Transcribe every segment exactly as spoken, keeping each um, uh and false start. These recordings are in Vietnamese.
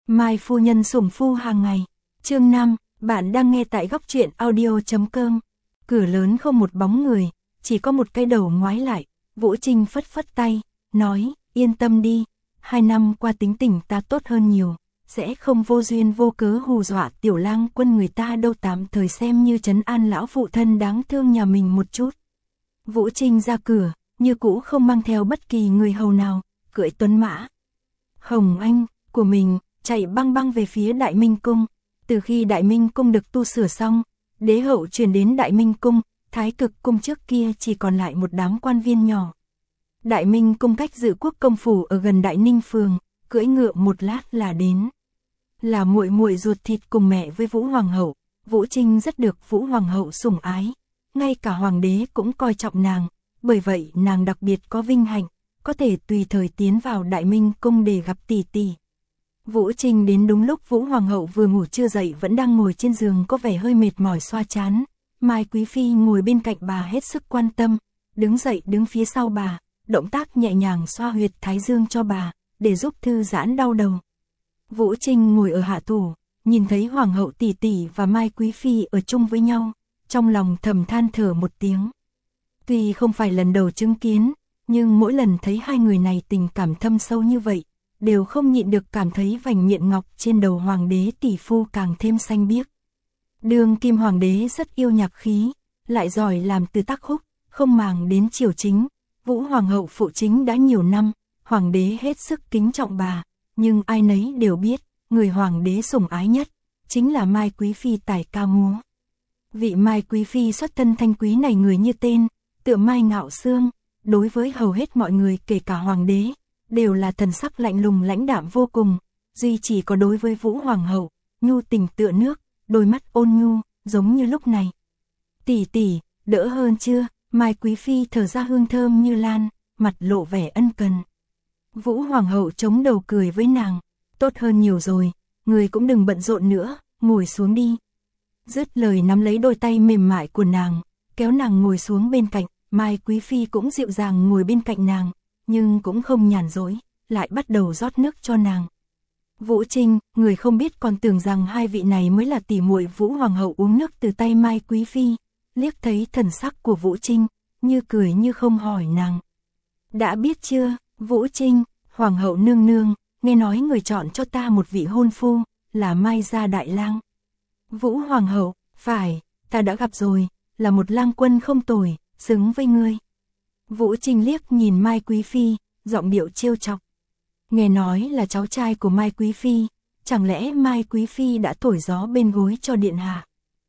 Mai phu nhân sủng phu hàng ngày. Chương năm, bạn đang nghe tại góc truyện audio chấm com. Cửa lớn không một bóng người, chỉ có một cái đầu ngoái lại. Vũ Trinh phất phất tay, nói, yên tâm đi, hai năm qua tính tình ta tốt hơn nhiều, sẽ không vô duyên vô cớ hù dọa tiểu lang quân người ta đâu, tạm thời xem như trấn an lão phụ thân đáng thương nhà mình một chút. Vũ Trinh ra cửa, như cũ không mang theo bất kỳ người hầu nào, cưỡi tuấn mã Hồng Anh của mình, chạy băng băng về phía Đại Minh Cung. Từ khi Đại Minh Cung được tu sửa xong, đế hậu truyền đến Đại Minh Cung, Thái Cực Cung trước kia chỉ còn lại một đám quan viên nhỏ. Đại Minh Cung cách Dự Quốc công phủ ở gần Đại Ninh phường, cưỡi ngựa một lát là đến. Là muội muội ruột thịt cùng mẹ với Vũ Hoàng hậu, Vũ Trinh rất được Vũ Hoàng hậu sủng ái, ngay cả hoàng đế cũng coi trọng nàng, bởi vậy nàng đặc biệt có vinh hạnh, có thể tùy thời tiến vào Đại Minh Cung để gặp tỷ tỷ. Vũ Trinh đến đúng lúc Vũ Hoàng hậu vừa ngủ chưa dậy, vẫn đang ngồi trên giường có vẻ hơi mệt mỏi xoa trán. Mai Quý Phi ngồi bên cạnh bà hết sức quan tâm, đứng dậy đứng phía sau bà, động tác nhẹ nhàng xoa huyệt thái dương cho bà, để giúp thư giãn đau đầu. Vũ Trinh ngồi ở hạ tủ, nhìn thấy Hoàng hậu tỷ tỷ và Mai Quý Phi ở chung với nhau, trong lòng thầm than thở một tiếng. Tuy không phải lần đầu chứng kiến, nhưng mỗi lần thấy hai người này tình cảm thâm sâu như vậy, đều không nhịn được cảm thấy vành miệng ngọc trên đầu hoàng đế tỷ phu càng thêm xanh biếc. Đường kim hoàng đế rất yêu nhạc khí, lại giỏi làm từ tác khúc, không màng đến triều chính. Vũ Hoàng hậu phụ chính đã nhiều năm, hoàng đế hết sức kính trọng bà, nhưng ai nấy đều biết, người hoàng đế sủng ái nhất, chính là Mai Quý Phi tài ca múa. Vị Mai Quý Phi xuất thân thanh quý này người như tên, tựa Mai ngạo xương, đối với hầu hết mọi người kể cả hoàng đế, đều là thần sắc lạnh lùng lãnh đạm vô cùng, duy chỉ có đối với Vũ Hoàng hậu, nhu tình tựa nước, đôi mắt ôn nhu, giống như lúc này. Tỷ tỷ, đỡ hơn chưa? Mai Quý Phi thở ra hương thơm như lan, mặt lộ vẻ ân cần. Vũ Hoàng hậu chống đầu cười với nàng, tốt hơn nhiều rồi, người cũng đừng bận rộn nữa, ngồi xuống đi. Dứt lời nắm lấy đôi tay mềm mại của nàng, kéo nàng ngồi xuống bên cạnh. Mai Quý Phi cũng dịu dàng ngồi bên cạnh nàng, nhưng cũng không nhàn rỗi, lại bắt đầu rót nước cho nàng. Vũ Trinh, người không biết còn tưởng rằng hai vị này mới là tỷ muội. Vũ Hoàng hậu uống nước từ tay Mai Quý Phi, liếc thấy thần sắc của Vũ Trinh, như cười như không hỏi nàng. Đã biết chưa, Vũ Trinh, Hoàng hậu nương nương, nghe nói người chọn cho ta một vị hôn phu, là Mai gia đại lang. Vũ Hoàng hậu, phải, ta đã gặp rồi, là một lang quân không tồi, xứng với ngươi. Vũ Trinh liếc nhìn Mai Quý Phi, giọng điệu trêu chọc. Nghe nói là cháu trai của Mai Quý Phi, chẳng lẽ Mai Quý Phi đã thổi gió bên gối cho điện hạ?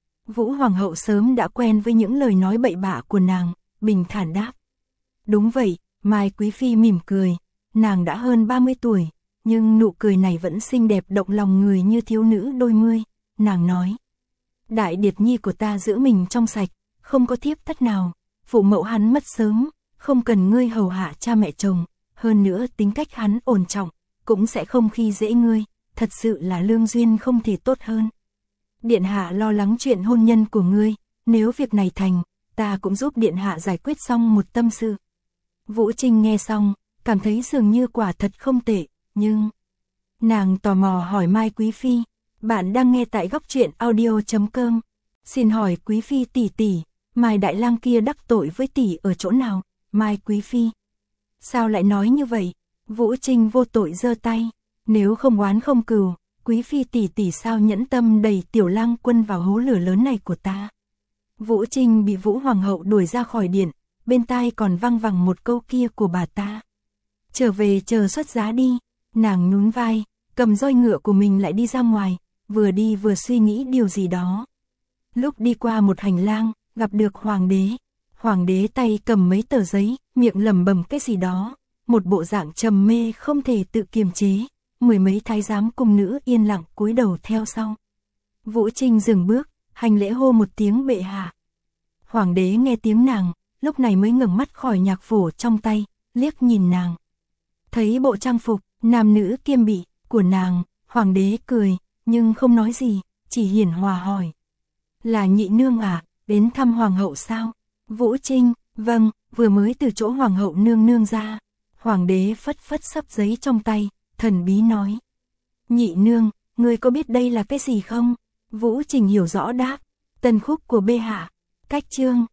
Vũ Hoàng hậu sớm đã quen với những lời nói bậy bạ của nàng, bình thản đáp. Đúng vậy, Mai Quý Phi mỉm cười, nàng đã hơn ba mươi tuổi, nhưng nụ cười này vẫn xinh đẹp động lòng người như thiếu nữ đôi mươi. Nàng nói, đại điệt nhi của ta giữ mình trong sạch, không có thiếp thất nào, phụ mẫu hắn mất sớm, không cần ngươi hầu hạ cha mẹ chồng, hơn nữa tính cách hắn ổn trọng, cũng sẽ không khi dễ ngươi, thật sự là lương duyên không thể tốt hơn. Điện hạ lo lắng chuyện hôn nhân của ngươi, nếu việc này thành, ta cũng giúp điện hạ giải quyết xong một tâm sự. Vũ Trinh nghe xong, cảm thấy dường như quả thật không tệ, nhưng... Nàng tò mò hỏi Mai Quý Phi, bạn đang nghe tại góc truyện audio chấm com. Xin hỏi Quý Phi tỷ tỷ, Mai đại lang kia đắc tội với tỷ ở chỗ nào? Mai Quý Phi, sao lại nói như vậy? Vũ Trinh vô tội giơ tay, nếu không oán không cừu, Quý Phi tỷ tỷ sao nhẫn tâm đẩy tiểu lang quân vào hố lửa lớn này của ta? Vũ Trinh bị Vũ Hoàng hậu đuổi ra khỏi điện, bên tai còn văng vẳng một câu kia của bà ta. Trở về chờ xuất giá đi. Nàng nhún vai, cầm roi ngựa của mình lại đi ra ngoài, vừa đi vừa suy nghĩ điều gì đó. Lúc đi qua một hành lang, gặp được hoàng đế. Hoàng đế tay cầm mấy tờ giấy, miệng lẩm bẩm cái gì đó, một bộ dạng trầm mê không thể tự kiềm chế. Mười mấy thái giám cung nữ yên lặng cúi đầu theo sau. Vũ Trinh dừng bước, hành lễ hô một tiếng bệ hạ. Hoàng đế nghe tiếng nàng, lúc này mới ngẩng mắt khỏi nhạc phổ trong tay, liếc nhìn nàng. Thấy bộ trang phục, nam nữ kiêm bị, của nàng, hoàng đế cười, nhưng không nói gì, chỉ hiển hòa hỏi. Là nhị nương à, đến thăm hoàng hậu sao? Vũ Trinh, vâng, vừa mới từ chỗ hoàng hậu nương nương ra. Hoàng đế phất phất sấp giấy trong tay, thần bí nói. Nhị nương, ngươi có biết đây là cái gì không? Vũ Trình hiểu rõ đáp. Tân khúc của bệ hạ. Cách chương.